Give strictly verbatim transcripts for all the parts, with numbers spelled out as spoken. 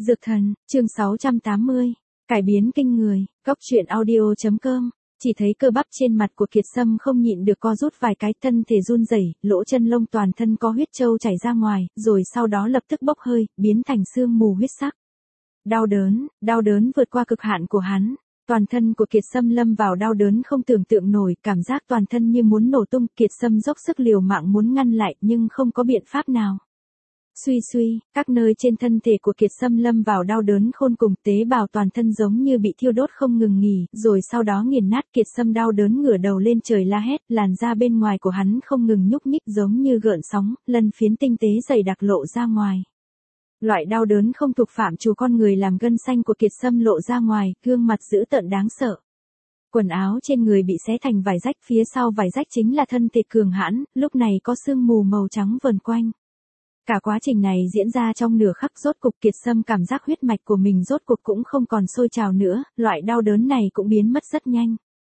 Dược thần, chương sáu trăm tám mươi. Cải biến kinh người, góc truyện audio chấm com. Chỉ thấy cơ bắp trên mặt của Kiệt Sâm không nhịn được co rút vài cái, thân thể run rẩy, lỗ chân lông toàn thân có huyết trâu chảy ra ngoài, rồi sau đó lập tức bốc hơi, biến thành sương mù huyết sắc. Đau đớn, đau đớn vượt qua cực hạn của hắn. Toàn thân của Kiệt Sâm lâm vào đau đớn không tưởng tượng nổi, cảm giác toàn thân như muốn nổ tung. Kiệt Sâm dốc sức liều mạng muốn ngăn lại nhưng không có biện pháp nào. Suy suy, các nơi trên thân thể của Kiệt Sâm lâm vào đau đớn khôn cùng, tế bào toàn thân giống như bị thiêu đốt không ngừng nghỉ, rồi sau đó nghiền nát. Kiệt Sâm đau đớn ngửa đầu lên trời la hét, làn da bên ngoài của hắn không ngừng nhúc nhích giống như gợn sóng, lân phiến tinh tế dày đặc lộ ra ngoài. Loại đau đớn không thuộc phạm trù con người làm gân xanh của Kiệt Sâm lộ ra ngoài, gương mặt dữ tợn đáng sợ. Quần áo trên người bị xé thành vài rách, phía sau vài rách chính là thân thể cường hãn, lúc này có sương mù màu trắng vờn quanh. Cả quá trình này diễn ra trong nửa khắc, rốt cục Kiệt Sâm cảm giác huyết mạch của mình rốt cục cũng không còn sôi trào nữa, loại đau đớn này cũng biến mất rất nhanh.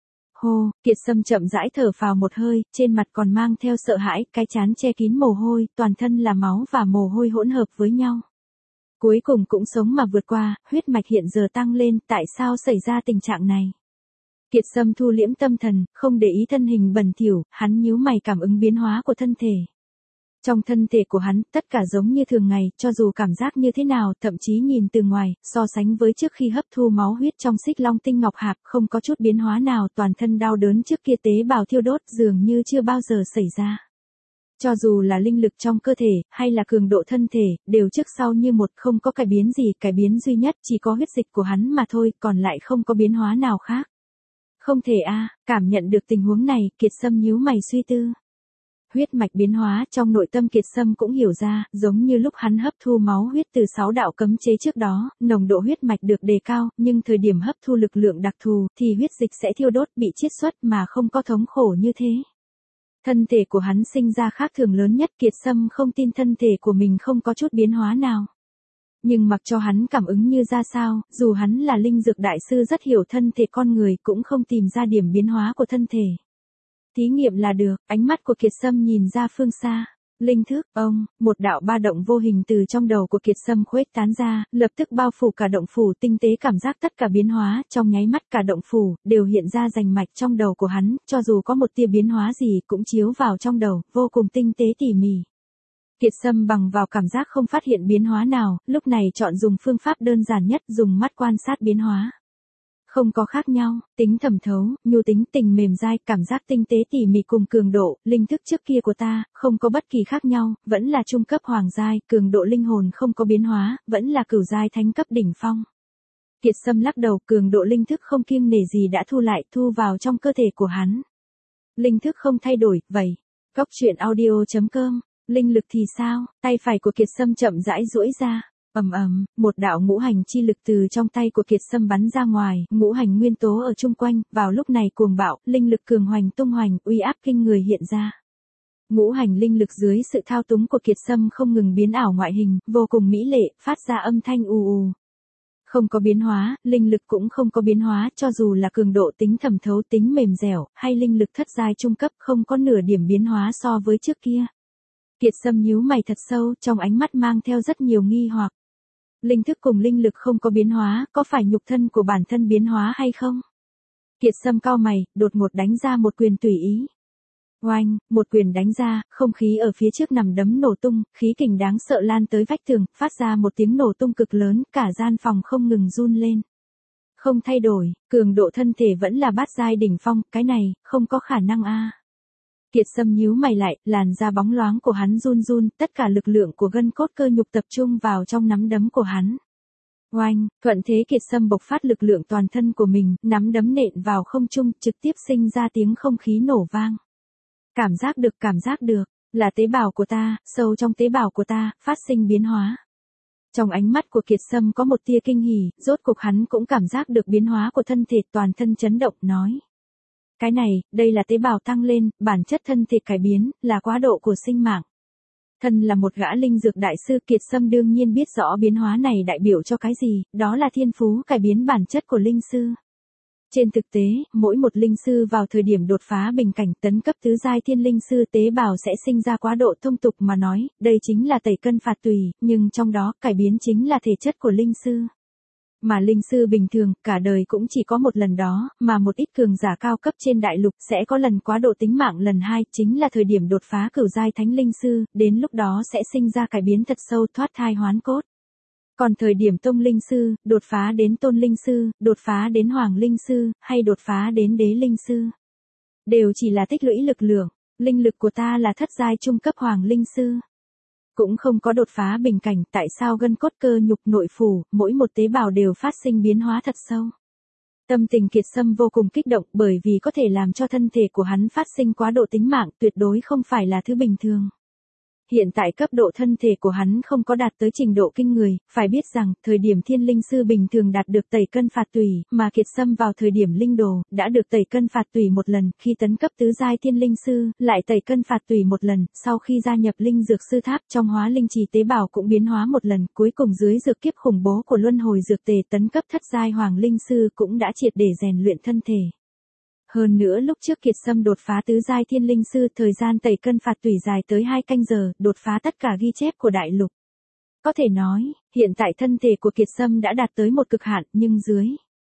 Hô, Kiệt Sâm chậm rãi thở phào một hơi, trên mặt còn mang theo sợ hãi, cái trán che kín mồ hôi, toàn thân là máu và mồ hôi hỗn hợp với nhau. Cuối cùng cũng sống mà vượt qua, huyết mạch hiện giờ tăng lên, tại sao xảy ra tình trạng này? Kiệt Sâm thu liễm tâm thần, không để ý thân hình bẩn thỉu, hắn nhíu mày cảm ứng biến hóa của thân thể. Trong thân thể của hắn, tất cả giống như thường ngày, cho dù cảm giác như thế nào, thậm chí nhìn từ ngoài, so sánh với trước khi hấp thu máu huyết trong Xích Long Tinh Ngọc Hạp, không có chút biến hóa nào, toàn thân đau đớn trước kia tế bào thiêu đốt dường như chưa bao giờ xảy ra. Cho dù là linh lực trong cơ thể, hay là cường độ thân thể, đều trước sau như một, không có cải biến gì, cải biến duy nhất chỉ có huyết dịch của hắn mà thôi, còn lại không có biến hóa nào khác. Không thể a, cảm nhận được tình huống này, Kiệt Sâm nhíu mày suy tư. Huyết mạch biến hóa, trong nội tâm Kiệt Sâm cũng hiểu ra, giống như lúc hắn hấp thu máu huyết từ sáu đạo cấm chế trước đó, nồng độ huyết mạch được đề cao, nhưng thời điểm hấp thu lực lượng đặc thù, thì huyết dịch sẽ thiêu đốt, bị chiết xuất mà không có thống khổ như thế. Thân thể của hắn sinh ra khác thường lớn nhất, Kiệt Sâm không tin thân thể của mình không có chút biến hóa nào. Nhưng mặc cho hắn cảm ứng như ra sao, dù hắn là linh dược đại sư rất hiểu thân thể con người, cũng không tìm ra điểm biến hóa của thân thể. Thí nghiệm là được, ánh mắt của Kiệt Sâm nhìn ra phương xa. Linh thức, ông, một đạo ba động vô hình từ trong đầu của Kiệt Sâm khuếch tán ra, lập tức bao phủ cả động phủ, tinh tế cảm giác tất cả biến hóa, trong nháy mắt cả động phủ, đều hiện ra rành mạch trong đầu của hắn, cho dù có một tia biến hóa gì cũng chiếu vào trong đầu, vô cùng tinh tế tỉ mỉ. Kiệt Sâm bằng vào cảm giác không phát hiện biến hóa nào, lúc này chọn dùng phương pháp đơn giản nhất, dùng mắt quan sát biến hóa. Không có khác nhau, tính thẩm thấu, nhu tính, tình mềm dai, cảm giác tinh tế tỉ mỉ cùng cường độ, linh thức trước kia của ta, không có bất kỳ khác nhau, vẫn là trung cấp hoàng giai, cường độ linh hồn không có biến hóa, vẫn là cửu giai thánh cấp đỉnh phong. Kiệt Sâm lắc đầu, cường độ linh thức không kiêng nể gì đã thu lại, thu vào trong cơ thể của hắn. Linh thức không thay đổi, vậy. Góc truyện audio chấm com, linh lực thì sao? Tay phải của Kiệt Sâm chậm rãi duỗi ra. Ầm ầm, một đạo ngũ hành chi lực từ trong tay của Kiệt Sâm bắn ra ngoài, ngũ hành nguyên tố ở chung quanh, vào lúc này cuồng bạo, linh lực cường hoành tung hoành, uy áp kinh người hiện ra. Ngũ hành linh lực dưới sự thao túng của Kiệt Sâm không ngừng biến ảo ngoại hình, vô cùng mỹ lệ, phát ra âm thanh ù ù. Không có biến hóa, linh lực cũng không có biến hóa, cho dù là cường độ, tính thẩm thấu, tính mềm dẻo, hay linh lực thất giai trung cấp, không có nửa điểm biến hóa so với trước kia. Kiệt Sâm nhíu mày thật sâu, trong ánh mắt mang theo rất nhiều nghi hoặc. Linh thức cùng linh lực không có biến hóa, có phải nhục thân của bản thân biến hóa hay không? Kiệt Sâm cau mày, đột ngột đánh ra một quyền tùy ý. Oanh, một quyền đánh ra, không khí ở phía trước nằm đấm nổ tung, khí kình đáng sợ lan tới vách tường, phát ra một tiếng nổ tung cực lớn, cả gian phòng không ngừng run lên. Không thay đổi, cường độ thân thể vẫn là bát giai đỉnh phong, cái này, không có khả năng a. Kiệt Sâm nhíu mày lại, làn da bóng loáng của hắn run run, tất cả lực lượng của gân cốt cơ nhục tập trung vào trong nắm đấm của hắn. Oanh, thuận thế Kiệt Sâm bộc phát lực lượng toàn thân của mình, nắm đấm nện vào không trung, trực tiếp sinh ra tiếng không khí nổ vang. Cảm giác được, cảm giác được, là tế bào của ta, sâu trong tế bào của ta, phát sinh biến hóa. Trong ánh mắt của Kiệt Sâm có một tia kinh hỉ, rốt cục hắn cũng cảm giác được biến hóa của thân thể, toàn thân chấn động, nói. Cái này, đây là tế bào tăng lên, bản chất thân thể cải biến, là quá độ của sinh mạng. Thân là một gã linh dược đại sư, Kiệt Sâm đương nhiên biết rõ biến hóa này đại biểu cho cái gì, đó là thiên phú cải biến bản chất của linh sư. Trên thực tế, mỗi một linh sư vào thời điểm đột phá bình cảnh tấn cấp tứ giai thiên linh sư tế bào sẽ sinh ra quá độ thông tục mà nói, đây chính là tẩy cân phạt tùy, nhưng trong đó cải biến chính là thể chất của linh sư. Mà linh sư bình thường, cả đời cũng chỉ có một lần đó, mà một ít cường giả cao cấp trên đại lục sẽ có lần quá độ tính mạng lần hai, chính là thời điểm đột phá cửu giai thánh linh sư, đến lúc đó sẽ sinh ra cải biến thật sâu thoát thai hoán cốt. Còn thời điểm tông linh sư, đột phá đến tôn linh sư, đột phá đến hoàng linh sư, hay đột phá đến đế linh sư, đều chỉ là tích lũy lực lượng, linh lực của ta là thất giai trung cấp hoàng linh sư. Cũng không có đột phá bình cảnh, tại sao gân cốt cơ nhục nội phủ, mỗi một tế bào đều phát sinh biến hóa thật sâu. Tâm tình Kiệt Sâm vô cùng kích động bởi vì có thể làm cho thân thể của hắn phát sinh quá độ tính mạng tuyệt đối không phải là thứ bình thường. Hiện tại cấp độ thân thể của hắn không có đạt tới trình độ kinh người, phải biết rằng, thời điểm thiên linh sư bình thường đạt được tẩy cân phạt tùy, mà Kiệt Sâm vào thời điểm linh đồ, đã được tẩy cân phạt tùy một lần, khi tấn cấp tứ giai thiên linh sư, lại tẩy cân phạt tùy một lần, sau khi gia nhập linh dược sư tháp trong hóa linh trì tế bào cũng biến hóa một lần, cuối cùng dưới dược kiếp khủng bố của luân hồi dược tề tấn cấp thất giai hoàng linh sư cũng đã triệt để rèn luyện thân thể. Hơn nữa lúc trước Kiệt Sâm đột phá tứ giai thiên linh sư, thời gian tẩy cân phạt tùy dài tới hai canh giờ, đột phá tất cả ghi chép của đại lục. Có thể nói, hiện tại thân thể của Kiệt Sâm đã đạt tới một cực hạn, nhưng dưới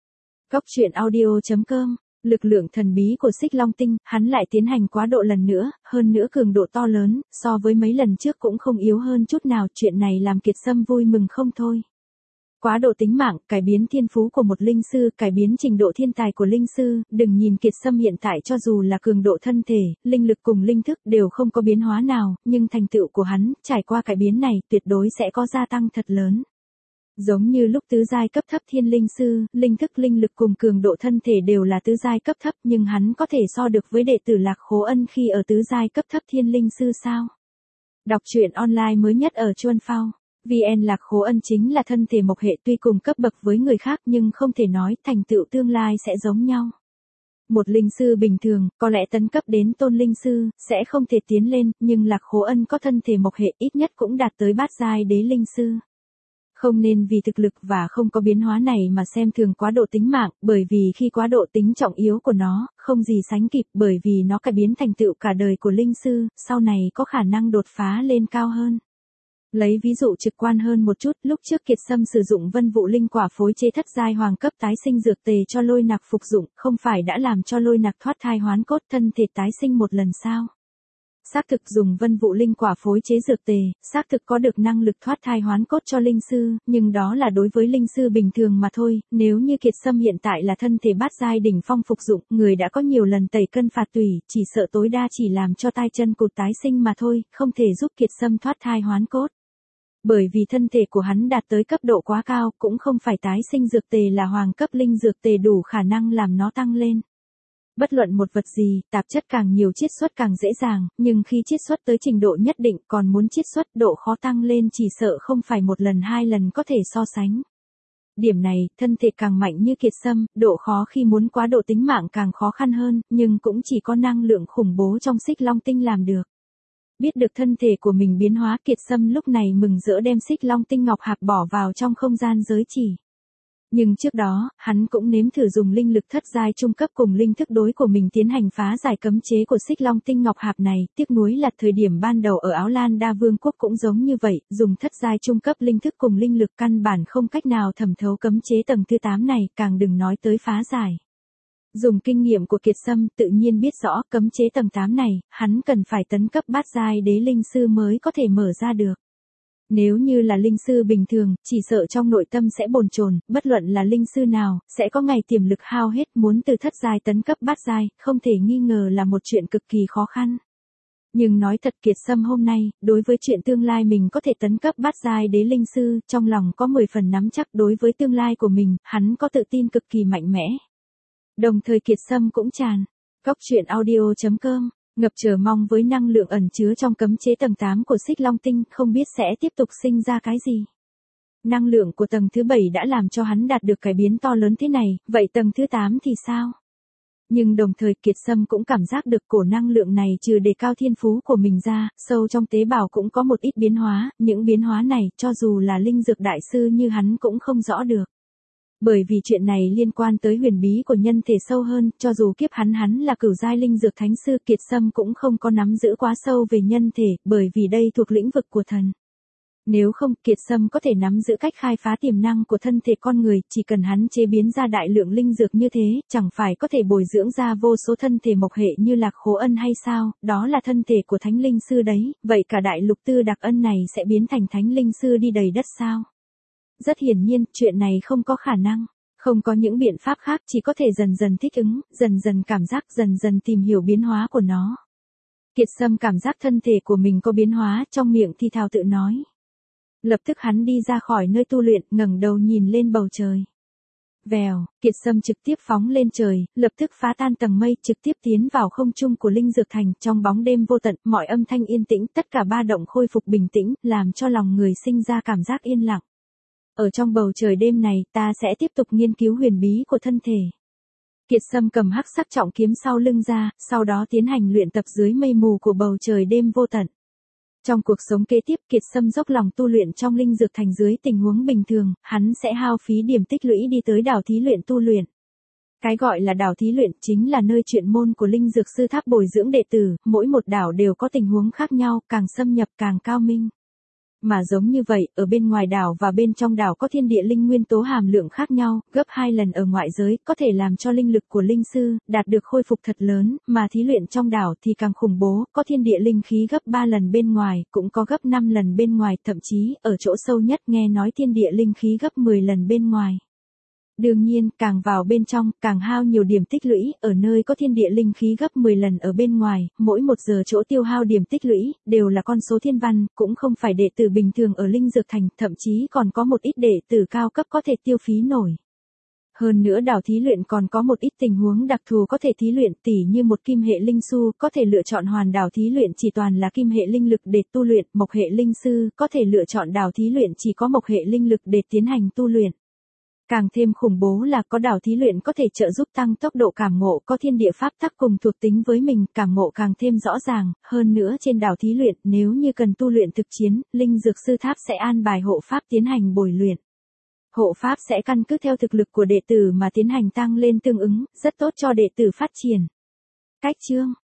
Góc truyện audio chấm com, lực lượng thần bí của Xích Long Tinh, hắn lại tiến hành quá độ lần nữa, hơn nữa cường độ to lớn, so với mấy lần trước cũng không yếu hơn chút nào, chuyện này làm Kiệt Sâm vui mừng không thôi. Quá độ tính mạng, cải biến thiên phú của một linh sư, cải biến trình độ thiên tài của linh sư, đừng nhìn Kiệt Sâm hiện tại cho dù là cường độ thân thể, linh lực cùng linh thức đều không có biến hóa nào, nhưng thành tựu của hắn, trải qua cải biến này, tuyệt đối sẽ có gia tăng thật lớn. Giống như lúc tứ giai cấp thấp thiên linh sư, linh thức linh lực cùng cường độ thân thể đều là tứ giai cấp thấp, nhưng hắn có thể so được với đệ tử Lạc Khố Ân khi ở tứ giai cấp thấp thiên linh sư sao? Đọc truyện online mới nhất ở Chuan Phao. vê en Lạc Khố Ân chính là thân thể mộc hệ tuy cùng cấp bậc với người khác nhưng không thể nói thành tựu tương lai sẽ giống nhau. Một linh sư bình thường, có lẽ tấn cấp đến tôn linh sư, sẽ không thể tiến lên, nhưng Lạc Khố Ân có thân thể mộc hệ ít nhất cũng đạt tới bát giai đế linh sư. Không nên vì thực lực và không có biến hóa này mà xem thường quá độ tính mạng, bởi vì khi quá độ tính trọng yếu của nó, không gì sánh kịp bởi vì nó cải biến thành tựu cả đời của linh sư, sau này có khả năng đột phá lên cao hơn. Lấy ví dụ trực quan hơn một chút, lúc trước Kiệt Sâm sử dụng vân vụ linh quả phối chế thất giai hoàng cấp tái sinh dược tề cho lôi nặc phục dụng, không phải đã làm cho lôi nặc thoát thai hoán cốt thân thể tái sinh một lần sao? Xác thực dùng vân vụ linh quả phối chế dược tề, xác thực có được năng lực thoát thai hoán cốt cho linh sư, nhưng đó là đối với linh sư bình thường mà thôi, nếu như Kiệt Sâm hiện tại là thân thể bát giai đỉnh phong phục dụng, người đã có nhiều lần tẩy cân phạt tùy, chỉ sợ tối đa chỉ làm cho tai chân cụt tái sinh mà thôi, không thể giúp Kiệt Sâm thoát thai hoán cốt. Bởi vì thân thể của hắn đạt tới cấp độ quá cao, cũng không phải tái sinh dược tề là hoàng cấp linh dược tề đủ khả năng làm nó tăng lên. Bất luận một vật gì, tạp chất càng nhiều chiết xuất càng dễ dàng, nhưng khi chiết xuất tới trình độ nhất định còn muốn chiết xuất độ khó tăng lên chỉ sợ không phải một lần hai lần có thể so sánh. Điểm này, thân thể càng mạnh như Kiệt Sâm, độ khó khi muốn quá độ tính mạng càng khó khăn hơn, nhưng cũng chỉ có năng lượng khủng bố trong Xích Long Tinh làm được. Biết được thân thể của mình biến hóa, Kiệt Sâm lúc này mừng rỡ đem Xích Long Tinh ngọc hạp bỏ vào trong không gian giới chỉ. Nhưng trước đó, hắn cũng nếm thử dùng linh lực thất giai trung cấp cùng linh thức đối của mình tiến hành phá giải cấm chế của Xích Long Tinh ngọc hạp này, tiếc nuối là thời điểm ban đầu ở Áo Lan Đa Vương quốc cũng giống như vậy, dùng thất giai trung cấp linh thức cùng linh lực căn bản không cách nào thẩm thấu cấm chế tầng thứ tám này, càng đừng nói tới phá giải. Dùng kinh nghiệm của Kiệt Sâm, tự nhiên biết rõ cấm chế tầng tám này, hắn cần phải tấn cấp bát giai đế linh sư mới có thể mở ra được. Nếu như là linh sư bình thường, chỉ sợ trong nội tâm sẽ bồn chồn, bất luận là linh sư nào, sẽ có ngày tiềm lực hao hết, muốn từ thất giai tấn cấp bát giai, không thể nghi ngờ là một chuyện cực kỳ khó khăn. Nhưng nói thật, Kiệt Sâm hôm nay, đối với chuyện tương lai mình có thể tấn cấp bát giai đế linh sư, trong lòng có mười phần nắm chắc, đối với tương lai của mình, hắn có tự tin cực kỳ mạnh mẽ. Đồng thời Kiệt Sâm cũng tràn Góc truyện audio chấm com, ngập chờ mong với năng lượng ẩn chứa trong cấm chế tầng tám của Xích Long Tinh, không biết sẽ tiếp tục sinh ra cái gì. Năng lượng của tầng thứ bảy đã làm cho hắn đạt được cải biến to lớn thế này, vậy tầng thứ tám thì sao? Nhưng đồng thời Kiệt Sâm cũng cảm giác được cổ năng lượng này trừ đề cao thiên phú của mình ra, sâu trong tế bào cũng có một ít biến hóa, những biến hóa này cho dù là linh dược đại sư như hắn cũng không rõ được. Bởi vì chuyện này liên quan tới huyền bí của nhân thể sâu hơn, cho dù kiếp hắn hắn là cửu giai linh dược thánh sư, Kiệt Sâm cũng không có nắm giữ quá sâu về nhân thể, bởi vì đây thuộc lĩnh vực của thần. Nếu không, Kiệt Sâm có thể nắm giữ cách khai phá tiềm năng của thân thể con người, chỉ cần hắn chế biến ra đại lượng linh dược như thế, chẳng phải có thể bồi dưỡng ra vô số thân thể mộc hệ như Lạc Khố Ân hay sao, đó là thân thể của thánh linh sư đấy, vậy cả đại lục Tư Đặc Ân này sẽ biến thành thánh linh sư đi đầy đất sao? Rất hiển nhiên, chuyện này không có khả năng. Không có những biện pháp khác, chỉ có thể dần dần thích ứng, dần dần cảm giác, dần dần tìm hiểu biến hóa của nó. Kiệt Sâm cảm giác thân thể của mình có biến hóa, trong miệng thì thào tự nói. Lập tức hắn đi ra khỏi nơi tu luyện, ngẩng đầu nhìn lên bầu trời. Vèo, Kiệt Sâm trực tiếp phóng lên trời, lập tức phá tan tầng mây, trực tiếp tiến vào không trung của Linh Dược Thành, trong bóng đêm vô tận, mọi âm thanh yên tĩnh, tất cả ba động khôi phục bình tĩnh, làm cho lòng người sinh ra cảm giác yên lặng. Ở trong bầu trời đêm này, ta sẽ tiếp tục nghiên cứu huyền bí của thân thể. Kiệt Sâm cầm hắc sắc trọng kiếm sau lưng ra, sau đó tiến hành luyện tập dưới mây mù của bầu trời đêm vô tận. Trong cuộc sống kế tiếp, Kiệt Sâm dốc lòng tu luyện trong Linh Dược Thành dưới tình huống bình thường, hắn sẽ hao phí điểm tích lũy đi tới đảo thí luyện tu luyện. Cái gọi là đảo thí luyện chính là nơi chuyên môn của Linh Dược Sư Tháp bồi dưỡng đệ tử, mỗi một đảo đều có tình huống khác nhau, càng xâm nhập càng cao minh. Mà giống như vậy, ở bên ngoài đảo và bên trong đảo có thiên địa linh nguyên tố hàm lượng khác nhau, gấp hai lần ở ngoại giới, có thể làm cho linh lực của linh sư đạt được khôi phục thật lớn, mà thí luyện trong đảo thì càng khủng bố, có thiên địa linh khí gấp ba lần bên ngoài, cũng có gấp năm lần bên ngoài, thậm chí, ở chỗ sâu nhất nghe nói thiên địa linh khí gấp mười lần bên ngoài. Đương nhiên, càng vào bên trong, càng hao nhiều điểm tích lũy, ở nơi có thiên địa linh khí gấp mười lần ở bên ngoài, mỗi một giờ chỗ tiêu hao điểm tích lũy, đều là con số thiên văn, cũng không phải đệ tử bình thường ở Linh Dược Thành, thậm chí còn có một ít đệ tử cao cấp có thể tiêu phí nổi. Hơn nữa đảo thí luyện còn có một ít tình huống đặc thù có thể thí luyện, tỉ như một kim hệ linh su, có thể lựa chọn hoàn đảo thí luyện chỉ toàn là kim hệ linh lực để tu luyện, mộc hệ linh sư, có thể lựa chọn đảo thí luyện chỉ có mộc hệ linh lực để tiến hành tu luyện. Càng thêm khủng bố là có đảo thí luyện có thể trợ giúp tăng tốc độ cảm ngộ, có thiên địa pháp tắc cùng thuộc tính với mình, cảm ngộ càng thêm rõ ràng, hơn nữa trên đảo thí luyện, nếu như cần tu luyện thực chiến, Linh Dược Sư Tháp sẽ an bài hộ pháp tiến hành bồi luyện. Hộ pháp sẽ căn cứ theo thực lực của đệ tử mà tiến hành tăng lên tương ứng, rất tốt cho đệ tử phát triển. Cách chương